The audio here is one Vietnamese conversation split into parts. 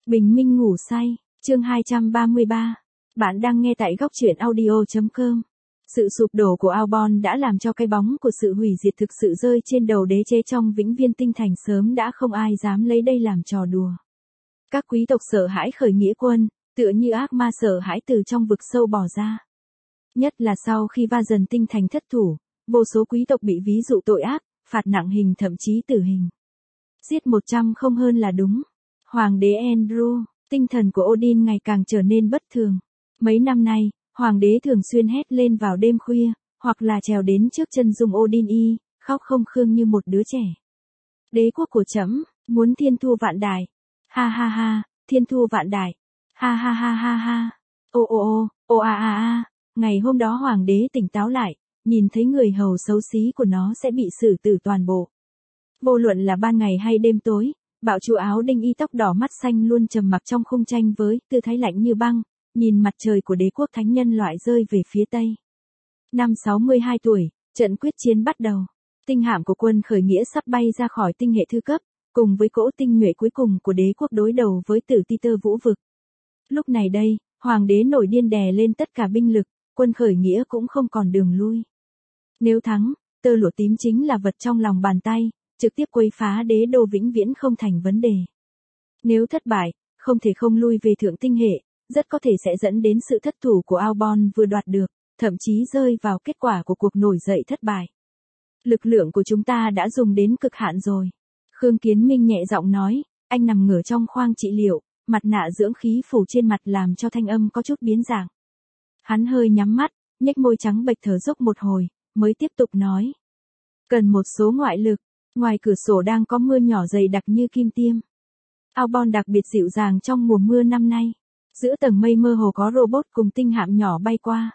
Bình minh ngủ say, chương 233. Bạn đang nghe tại góc truyện audio.com. Sự sụp đổ của Albon đã làm cho cái bóng của sự hủy diệt thực sự rơi trên đầu đế chế trong vĩnh viên tinh thành, sớm đã không ai dám lấy đây làm trò đùa. Các quý tộc sợ hãi khởi nghĩa quân, tựa như ác ma sợ hãi từ trong vực sâu bò ra. Nhất là sau khi va dần tinh thành thất thủ, vô số quý tộc bị ví dụ tội ác, phạt nặng hình thậm chí tử hình. Giết 100 không hơn là đúng. Hoàng đế Andrew, tinh thần của Odin ngày càng trở nên bất thường. Mấy năm nay, hoàng đế thường xuyên hét lên vào đêm khuya, hoặc là trèo đến trước chân dung Odin khóc không khương như một đứa trẻ. Đế quốc của trẫm muốn thiên thu vạn đại. Ha ha ha, thiên thu vạn đại. Ha ha ha ha ha. Ô ô ô, ô a a a. Ngày hôm đó hoàng đế tỉnh táo lại, nhìn thấy người hầu xấu xí của nó sẽ bị xử tử toàn bộ. Vô luận là ban ngày hay đêm tối, bạo chủ áo đinh tóc đỏ mắt xanh luôn trầm mặc trong khung tranh với tư thái lạnh như băng, nhìn mặt trời của đế quốc thánh nhân loại rơi về phía tây. Năm 62 tuổi, trận quyết chiến bắt đầu. Tinh hạm của quân khởi nghĩa sắp bay ra khỏi tinh hệ thư cấp, cùng với cỗ tinh nhuệ cuối cùng của đế quốc đối đầu với tử Ti-tơ vũ vực. Lúc này đây, hoàng đế nổi điên đè lên tất cả binh lực, quân khởi nghĩa cũng không còn đường lui. Nếu thắng, tơ lụa tím chính là vật trong lòng bàn tay, trực tiếp quấy phá đế đô vĩnh viễn không thành vấn đề. Nếu thất bại, không thể không lui về thượng tinh hệ, rất có thể sẽ dẫn đến sự thất thủ của Albon vừa đoạt được, thậm chí rơi vào kết quả của cuộc nổi dậy thất bại. Lực lượng của chúng ta đã dùng đến cực hạn rồi. Khương Kiến Minh nhẹ giọng nói, anh nằm ngửa trong khoang trị liệu, mặt nạ dưỡng khí phủ trên mặt làm cho thanh âm có chút biến dạng. Hắn hơi nhắm mắt, nhếch môi trắng bệch thở dốc một hồi, mới tiếp tục nói. Cần một số ngoại lực. Ngoài cửa sổ đang có mưa nhỏ dày đặc như kim tiêm. Albon đặc biệt dịu dàng trong mùa mưa năm nay. Giữa tầng mây mơ hồ có robot cùng tinh hạm nhỏ bay qua.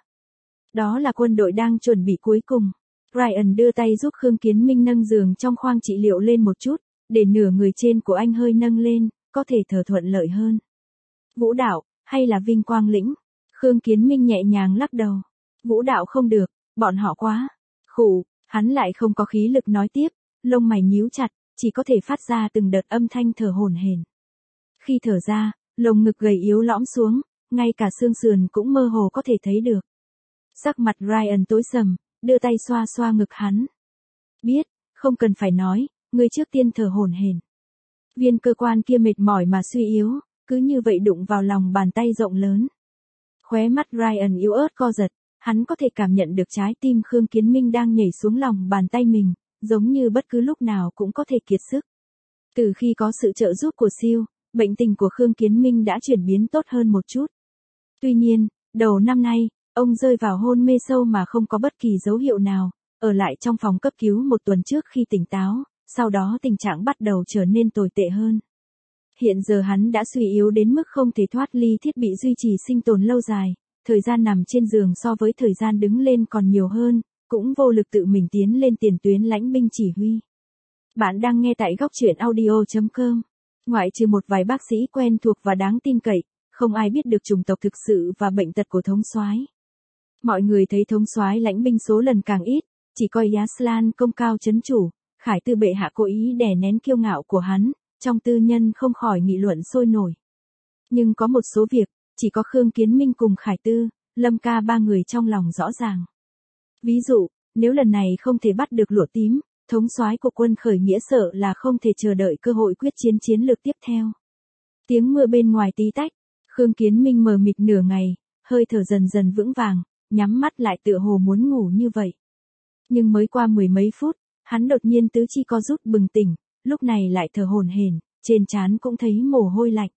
Đó là quân đội đang chuẩn bị cuối cùng. Ryan đưa tay giúp Khương Kiến Minh nâng giường trong khoang trị liệu lên một chút, để nửa người trên của anh hơi nâng lên, có thể thở thuận lợi hơn. Vũ đạo, hay là vinh quang lĩnh? Khương Kiến Minh nhẹ nhàng lắc đầu. Vũ đạo không được, bọn họ quá. Khủ, hắn lại không có khí lực nói tiếp. Lông mày nhíu chặt, chỉ có thể phát ra từng đợt âm thanh thở hổn hển. Khi thở ra, lồng ngực gầy yếu lõm xuống, ngay cả xương sườn cũng mơ hồ có thể thấy được. Sắc mặt Ryan tối sầm, đưa tay xoa xoa ngực hắn. Biết, không cần phải nói, người trước tiên thở hổn hển. Viên cơ quan kia mệt mỏi mà suy yếu, cứ như vậy đụng vào lòng bàn tay rộng lớn. Khóe mắt Ryan yếu ớt co giật, hắn có thể cảm nhận được trái tim Khương Kiến Minh đang nhảy xuống lòng bàn tay mình. Giống như bất cứ lúc nào cũng có thể kiệt sức. Từ khi có sự trợ giúp của siêu, bệnh tình của Khương Kiến Minh đã chuyển biến tốt hơn một chút. Tuy nhiên, đầu năm nay, ông rơi vào hôn mê sâu mà không có bất kỳ dấu hiệu nào, ở lại trong phòng cấp cứu một tuần trước khi tỉnh táo, sau đó tình trạng bắt đầu trở nên tồi tệ hơn. Hiện giờ hắn đã suy yếu đến mức không thể thoát ly thiết bị duy trì sinh tồn lâu dài, thời gian nằm trên giường so với thời gian đứng lên còn nhiều hơn. Cũng vô lực tự mình tiến lên tiền tuyến lãnh binh chỉ huy. Bạn đang nghe tại góc truyện audio.com. Ngoại trừ một vài bác sĩ quen thuộc và đáng tin cậy, không ai biết được chủng tộc thực sự và bệnh tật của thống soái. Mọi người thấy thống soái lãnh binh số lần càng ít, chỉ coi Yaslan công cao chấn chủ, Khải Tư bệ hạ cố ý đè nén kiêu ngạo của hắn, trong tư nhân không khỏi nghị luận sôi nổi. Nhưng có một số việc, chỉ có Khương Kiến Minh cùng Khải Tư, Lâm Ca ba người trong lòng rõ ràng. Ví dụ, nếu lần này không thể bắt được lụa tím, thống soái của quân khởi nghĩa sợ là không thể chờ đợi cơ hội quyết chiến chiến lược tiếp theo. Tiếng mưa bên ngoài tí tách, Khương Kiến Minh mờ mịt nửa ngày, hơi thở dần dần vững vàng, nhắm mắt lại tựa hồ muốn ngủ như vậy. Nhưng mới qua mười mấy phút, hắn đột nhiên tứ chi co rút bừng tỉnh, lúc này lại thở hổn hển, trên trán cũng thấy mồ hôi lạnh.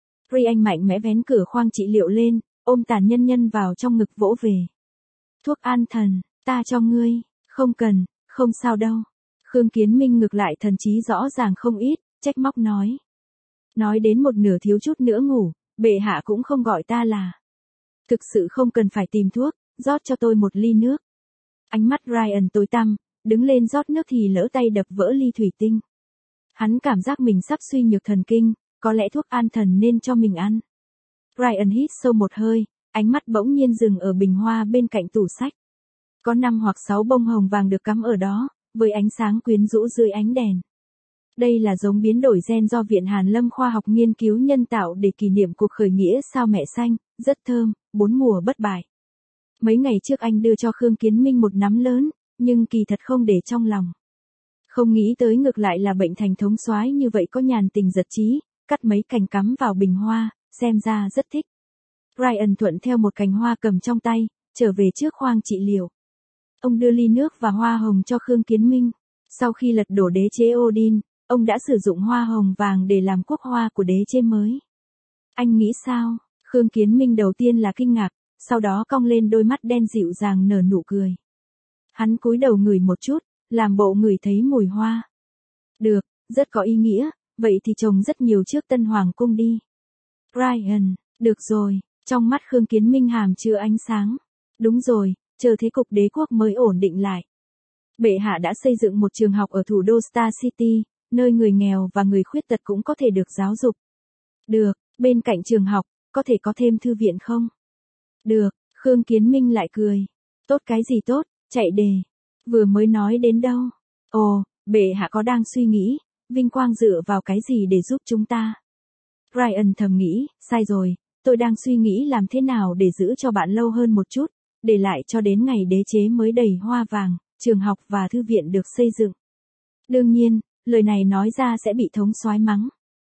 Anh mạnh mẽ vén cửa khoang trị liệu lên, ôm Tàn Nhân Nhân vào trong ngực vỗ về. Thuốc an thần. Ta cho ngươi, không cần, không sao đâu. Khương Kiến Minh ngược lại thần trí rõ ràng không ít, trách móc nói. Nói đến một nửa thiếu chút nữa ngủ, bệ hạ cũng không gọi ta là. Thực sự không cần phải tìm thuốc, rót cho tôi một ly nước. Ánh mắt Ryan tối tăm, đứng lên rót nước thì lỡ tay đập vỡ ly thủy tinh. Hắn cảm giác mình sắp suy nhược thần kinh, có lẽ thuốc an thần nên cho mình ăn. Ryan hít sâu một hơi, ánh mắt bỗng nhiên dừng ở bình hoa bên cạnh tủ sách. Có 5 hoặc 6 bông hồng vàng được cắm ở đó, với ánh sáng quyến rũ dưới ánh đèn. Đây là giống biến đổi gen do Viện Hàn Lâm Khoa học nghiên cứu nhân tạo để kỷ niệm cuộc khởi nghĩa sao mẹ xanh, rất thơm, 4 mùa bất bại. Mấy ngày trước anh đưa cho Khương Kiến Minh một nắm lớn, nhưng kỳ thật không để trong lòng. Không nghĩ tới ngược lại là bệnh thành thống soái như vậy có nhàn tình giật trí, cắt mấy cành cắm vào bình hoa, xem ra rất thích. Ryan thuận theo một cành hoa cầm trong tay, trở về trước khoang trị liệu. Ông đưa ly nước và hoa hồng cho Khương Kiến Minh. Sau khi lật đổ đế chế Odin, ông đã sử dụng hoa hồng vàng để làm quốc hoa của đế chế mới. Anh nghĩ sao? Khương Kiến Minh đầu tiên là kinh ngạc, sau đó cong lên đôi mắt đen dịu dàng nở nụ cười. Hắn cúi đầu ngửi một chút, làm bộ ngửi thấy mùi hoa. Được, rất có ý nghĩa, vậy thì trồng rất nhiều trước Tân Hoàng cung đi. Ryan, được rồi, trong mắt Khương Kiến Minh hàm chứa ánh sáng. Đúng rồi, chờ thế cục đế quốc mới ổn định lại. Bệ hạ đã xây dựng một trường học ở thủ đô Star City, nơi người nghèo và người khuyết tật cũng có thể được giáo dục. Được, bên cạnh trường học, có thể có thêm thư viện không? Được, Khương Kiến Minh lại cười. Tốt cái gì tốt, chạy đề. Vừa mới nói đến đâu? Ồ, bệ hạ có đang suy nghĩ, vinh quang dựa vào cái gì để giúp chúng ta? Ryan thầm nghĩ, sai rồi, tôi đang suy nghĩ làm thế nào để giữ cho bạn lâu hơn một chút, để lại cho đến ngày đế chế mới đầy hoa vàng, trường học và thư viện được xây dựng. Đương nhiên, lời này nói ra sẽ bị thống soái mắng.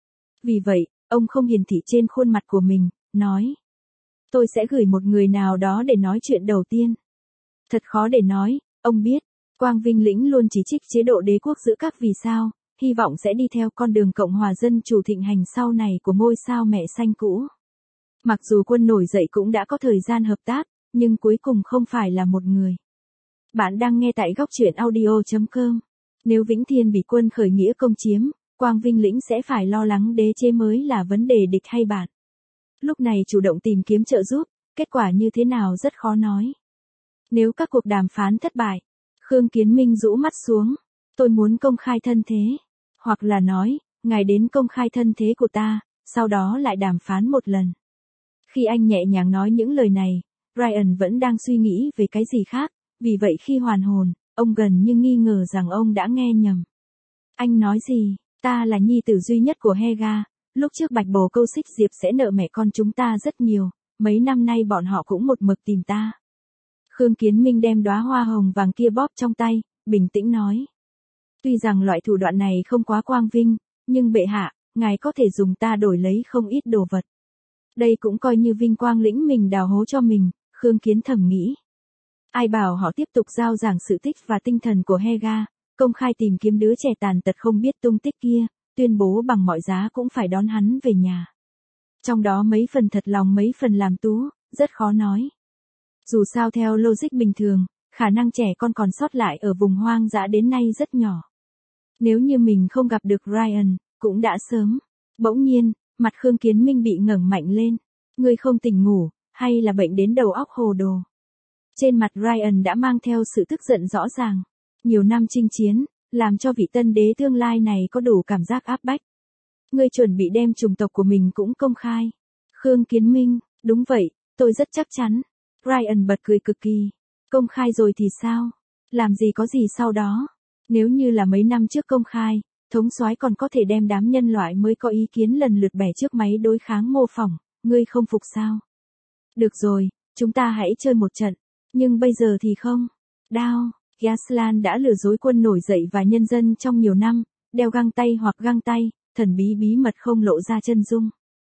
Vì vậy, ông không hiển thị trên khuôn mặt của mình, nói. Tôi sẽ gửi một người nào đó để nói chuyện đầu tiên. Thật khó để nói, ông biết, Quang Vinh Lĩnh luôn chỉ trích chế độ đế quốc giữa các vì sao, hy vọng sẽ đi theo con đường Cộng hòa dân chủ thịnh hành sau này của ngôi sao mẹ xanh cũ. Mặc dù quân nổi dậy cũng đã có thời gian hợp tác, nhưng cuối cùng không phải là một người. Bạn đang nghe tại góc truyện audio.com. Nếu Vĩnh Thiên bị quân khởi nghĩa công chiếm, Quang Vinh Lĩnh sẽ phải lo lắng đế chế mới là vấn đề địch hay bạn. Lúc này chủ động tìm kiếm trợ giúp, kết quả như thế nào rất khó nói. Nếu các cuộc đàm phán thất bại, Khương Kiến Minh rũ mắt xuống, tôi muốn công khai thân thế. Hoặc là nói, ngài đến công khai thân thế của ta, sau đó lại đàm phán một lần. Khi anh nhẹ nhàng nói những lời này, Ryan vẫn đang suy nghĩ về cái gì khác, vì vậy khi hoàn hồn, ông gần như nghi ngờ rằng ông đã nghe nhầm. Anh nói gì, ta là nhi tử duy nhất của Hega, lúc trước Bạch Bồ Câu Xích Diệp sẽ nợ mẹ con chúng ta rất nhiều, mấy năm nay bọn họ cũng một mực tìm ta. Khương Kiến Minh đem đóa hoa hồng vàng kia bóp trong tay, bình tĩnh nói. Tuy rằng loại thủ đoạn này không quá quang vinh, nhưng bệ hạ, ngài có thể dùng ta đổi lấy không ít đồ vật. Đây cũng coi như vinh quang lĩnh mình đào hố cho mình, Khương Kiến thầm nghĩ. Ai bảo họ tiếp tục giao giảng sự tích và tinh thần của Hega, công khai tìm kiếm đứa trẻ tàn tật không biết tung tích kia, tuyên bố bằng mọi giá cũng phải đón hắn về nhà. Trong đó mấy phần thật lòng mấy phần làm tú, rất khó nói. Dù sao theo logic bình thường, khả năng trẻ con còn sót lại ở vùng hoang dã đến nay rất nhỏ. Nếu như mình không gặp được Ryan, cũng đã sớm. Bỗng nhiên, mặt Khương Kiến Minh bị ngẩng mạnh lên. Ngươi không tỉnh ngủ, hay là bệnh đến đầu óc hồ đồ? Trên mặt Ryan đã mang theo sự tức giận rõ ràng. Nhiều năm chinh chiến, làm cho vị tân đế tương lai này có đủ cảm giác áp bách. Ngươi chuẩn bị đem chủng tộc của mình cũng công khai. Khương Kiến Minh, đúng vậy, tôi rất chắc chắn. Ryan bật cười cực kỳ. Công khai rồi thì sao? Làm gì có gì sau đó? Nếu như là mấy năm trước công khai, thống soái còn có thể đem đám nhân loại mới có ý kiến lần lượt bẻ trước máy đối kháng mô phỏng, ngươi không phục sao? Được rồi, chúng ta hãy chơi một trận. Nhưng bây giờ thì không. Đao, Gaslan đã lừa dối quân nổi dậy và nhân dân trong nhiều năm, đeo găng tay hoặc găng tay, thần bí bí mật không lộ ra chân dung.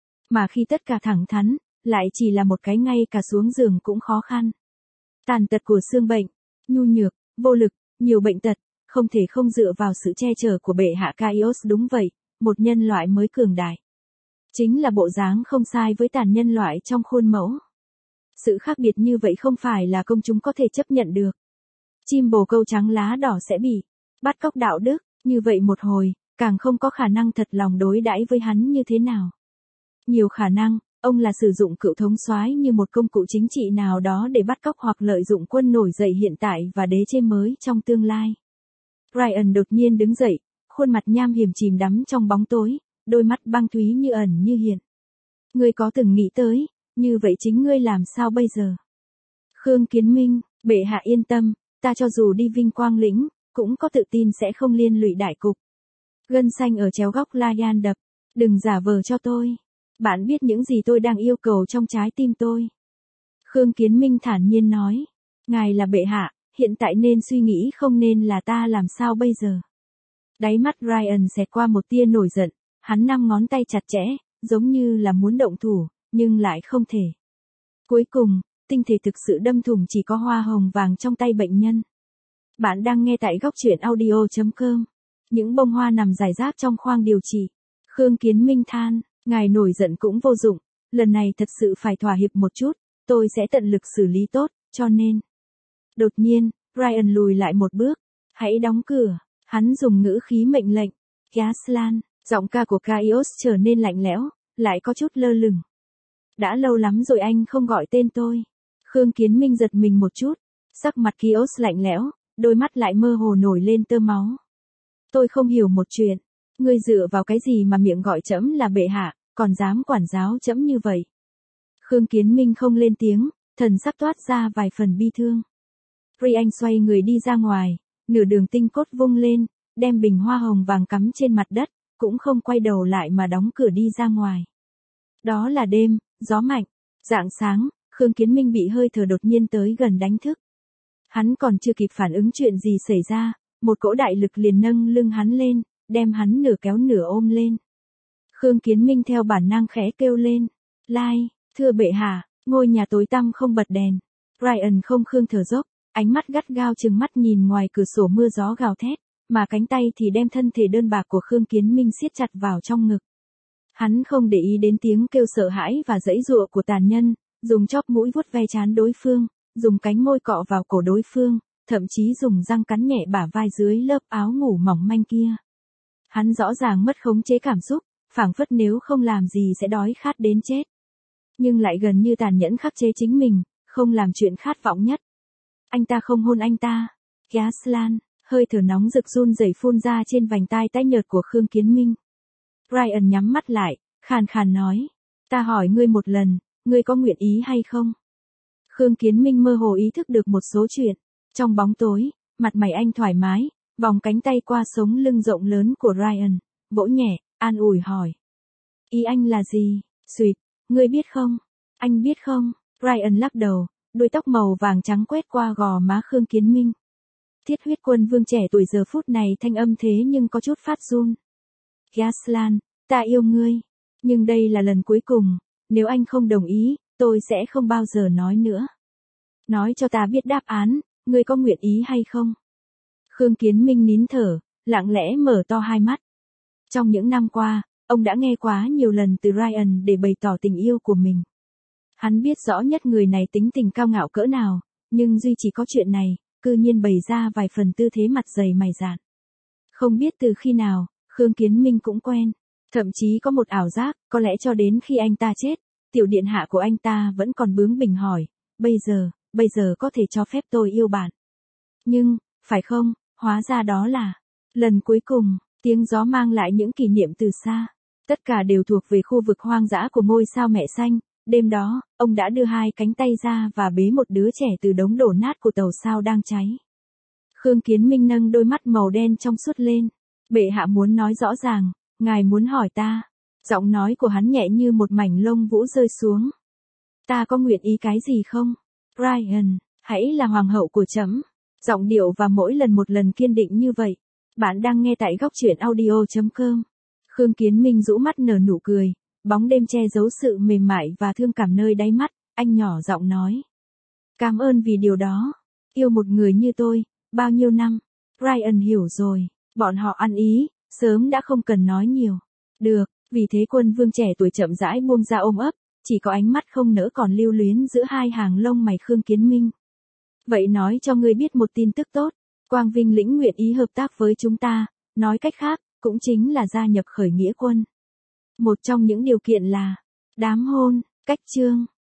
Mà khi tất cả thẳng thắn, lại chỉ là một cái ngay cả xuống giường cũng khó khăn. Tàn tật của xương bệnh, nhu nhược, vô lực, nhiều bệnh tật, không thể không dựa vào sự che chở của bệ hạ Kaios đúng vậy, một nhân loại mới cường đại. Chính là bộ dáng không sai với tàn nhân loại trong khuôn mẫu. Sự khác biệt như vậy không phải là công chúng có thể chấp nhận được. Chim bồ câu trắng lá đỏ sẽ bị bắt cóc đạo đức, như vậy một hồi, càng không có khả năng thật lòng đối đãi với hắn như thế nào. Nhiều khả năng, ông là sử dụng cựu thống soái như một công cụ chính trị nào đó để bắt cóc hoặc lợi dụng quân nổi dậy hiện tại và đế chế mới trong tương lai. Ryan đột nhiên đứng dậy, khuôn mặt nham hiểm chìm đắm trong bóng tối, đôi mắt băng thúy như ẩn như hiện. Ngươi có từng nghĩ tới, như vậy chính ngươi làm sao bây giờ? Khương Kiến Minh, bệ hạ yên tâm, ta cho dù đi vinh quang lĩnh, cũng có tự tin sẽ không liên lụy đại cục. Gân xanh ở chéo góc Ryan đập. Đừng giả vờ cho tôi. Bạn biết những gì tôi đang yêu cầu trong trái tim tôi. Khương Kiến Minh thản nhiên nói. Ngài là bệ hạ, hiện tại nên suy nghĩ không nên là ta làm sao bây giờ. Đáy mắt Ryan xẹt qua một tia nổi giận, hắn 5 ngón tay chặt chẽ, giống như là muốn động thủ, nhưng lại không thể. Cuối cùng, tinh thể thực sự đâm thủng chỉ có hoa hồng vàng trong tay bệnh nhân. Bạn đang nghe tại góc truyện audio.com. Những bông hoa nằm rải rác trong khoang điều trị. Khương Kiến Minh than, ngài nổi giận cũng vô dụng, lần này thật sự phải thỏa hiệp một chút, tôi sẽ tận lực xử lý tốt, cho nên. Đột nhiên, Ryan lùi lại một bước, hãy đóng cửa, hắn dùng ngữ khí mệnh lệnh. Gaslan, giọng ca của Kaios trở nên lạnh lẽo, lại có chút lơ lửng. Đã lâu lắm rồi anh không gọi tên tôi. Khương Kiến Minh giật mình một chút, sắc mặt Kaios lạnh lẽo, đôi mắt lại mơ hồ nổi lên tơ máu. Tôi không hiểu một chuyện, ngươi dựa vào cái gì mà miệng gọi trẫm là bệ hạ, còn dám quản giáo trẫm như vậy. Khương Kiến Minh không lên tiếng, thần sắc toát ra vài phần bi thương. Anh xoay người đi ra ngoài, nửa đường tinh cốt vung lên, đem bình hoa hồng vàng cắm trên mặt đất, cũng không quay đầu lại mà đóng cửa đi ra ngoài. Đó là đêm, gió mạnh, rạng sáng, Khương Kiến Minh bị hơi thở đột nhiên tới gần đánh thức. Hắn còn chưa kịp phản ứng chuyện gì xảy ra, một cỗ đại lực liền nâng lưng hắn lên, đem hắn nửa kéo nửa ôm lên. Khương Kiến Minh theo bản năng khẽ kêu lên. Lai, thưa bệ hạ, ngôi nhà tối tăm không bật đèn. Ryan không khương thở dốc, ánh mắt gắt gao chừng mắt nhìn ngoài cửa sổ mưa gió gào thét, mà cánh tay thì đem thân thể đơn bạc của Khương Kiến Minh siết chặt vào trong ngực. Hắn không để ý đến tiếng kêu sợ hãi và giãy giụa của tàn nhân, dùng chóp mũi vuốt ve trán đối phương, dùng cánh môi cọ vào cổ đối phương, thậm chí dùng răng cắn nhẹ bả vai dưới lớp áo ngủ mỏng manh kia. Hắn rõ ràng mất khống chế cảm xúc, phảng phất nếu không làm gì sẽ đói khát đến chết. Nhưng lại gần như tàn nhẫn khắc chế chính mình, không làm chuyện khát vọng nhất. Anh ta không hôn anh ta. Gaslan, hơi thở nóng rực run rẩy phun ra trên vành tai tái nhợt của Khương Kiến Minh. Ryan nhắm mắt lại, khàn khàn nói. Ta hỏi ngươi một lần, ngươi có nguyện ý hay không? Khương Kiến Minh mơ hồ ý thức được một số chuyện. Trong bóng tối, mặt mày anh thoải mái, vòng cánh tay qua sống lưng rộng lớn của Ryan, vỗ nhẹ, an ủi hỏi. Ý anh là gì? Xuyệt, ngươi biết không? Anh biết không? Ryan lắc đầu, đuôi tóc màu vàng trắng quét qua gò má Khương Kiến Minh. Thiết huyết quân vương trẻ tuổi giờ phút này thanh âm thế nhưng có chút phát run. Gaslan, ta yêu ngươi, nhưng đây là lần cuối cùng, nếu anh không đồng ý, tôi sẽ không bao giờ nói nữa. Nói cho ta biết đáp án, ngươi có nguyện ý hay không? Khương Kiến Minh nín thở, lặng lẽ mở to hai mắt. Trong những năm qua, ông đã nghe quá nhiều lần từ Ryan để bày tỏ tình yêu của mình. Hắn biết rõ nhất người này tính tình cao ngạo cỡ nào, nhưng duy chỉ có chuyện này, cư nhiên bày ra vài phần tư thế mặt dày mày dạn. Không biết từ khi nào, Khương Kiến Minh cũng quen, thậm chí có một ảo giác, có lẽ cho đến khi anh ta chết, tiểu điện hạ của anh ta vẫn còn bướng bỉnh hỏi, bây giờ có thể cho phép tôi yêu bạn. Nhưng, phải không, hóa ra đó là lần cuối cùng. Tiếng gió mang lại những kỷ niệm từ xa. Tất cả đều thuộc về khu vực hoang dã của ngôi sao mẹ xanh. Đêm đó, ông đã đưa hai cánh tay ra và bế một đứa trẻ từ đống đổ nát của tàu sao đang cháy. Khương Kiến Minh nâng đôi mắt màu đen trong suốt lên. Bệ hạ muốn nói rõ ràng, ngài muốn hỏi ta. Giọng nói của hắn nhẹ như một mảnh lông vũ rơi xuống. Ta có nguyện ý cái gì không? Ryan, hãy là hoàng hậu của trẫm. Giọng điệu và mỗi lần một lần kiên định như vậy. Bạn đang nghe tại góc truyện audio.com. Khương Kiến Minh rũ mắt nở nụ cười, bóng đêm che giấu sự mềm mại và thương cảm nơi đáy mắt, anh nhỏ giọng nói. Cảm ơn vì điều đó. Yêu một người như tôi, bao nhiêu năm. Ryan hiểu rồi, bọn họ ăn ý, sớm đã không cần nói nhiều. Được, vì thế quân vương trẻ tuổi chậm rãi buông ra ôm ấp, chỉ có ánh mắt không nỡ còn lưu luyến giữa hai hàng lông mày Khương Kiến Minh. Vậy nói cho ngươi biết một tin tức tốt. Quang Vinh lĩnh nguyện ý hợp tác với chúng ta, nói cách khác, cũng chính là gia nhập khởi nghĩa quân. Một trong những điều kiện là đám hôn, cách chương.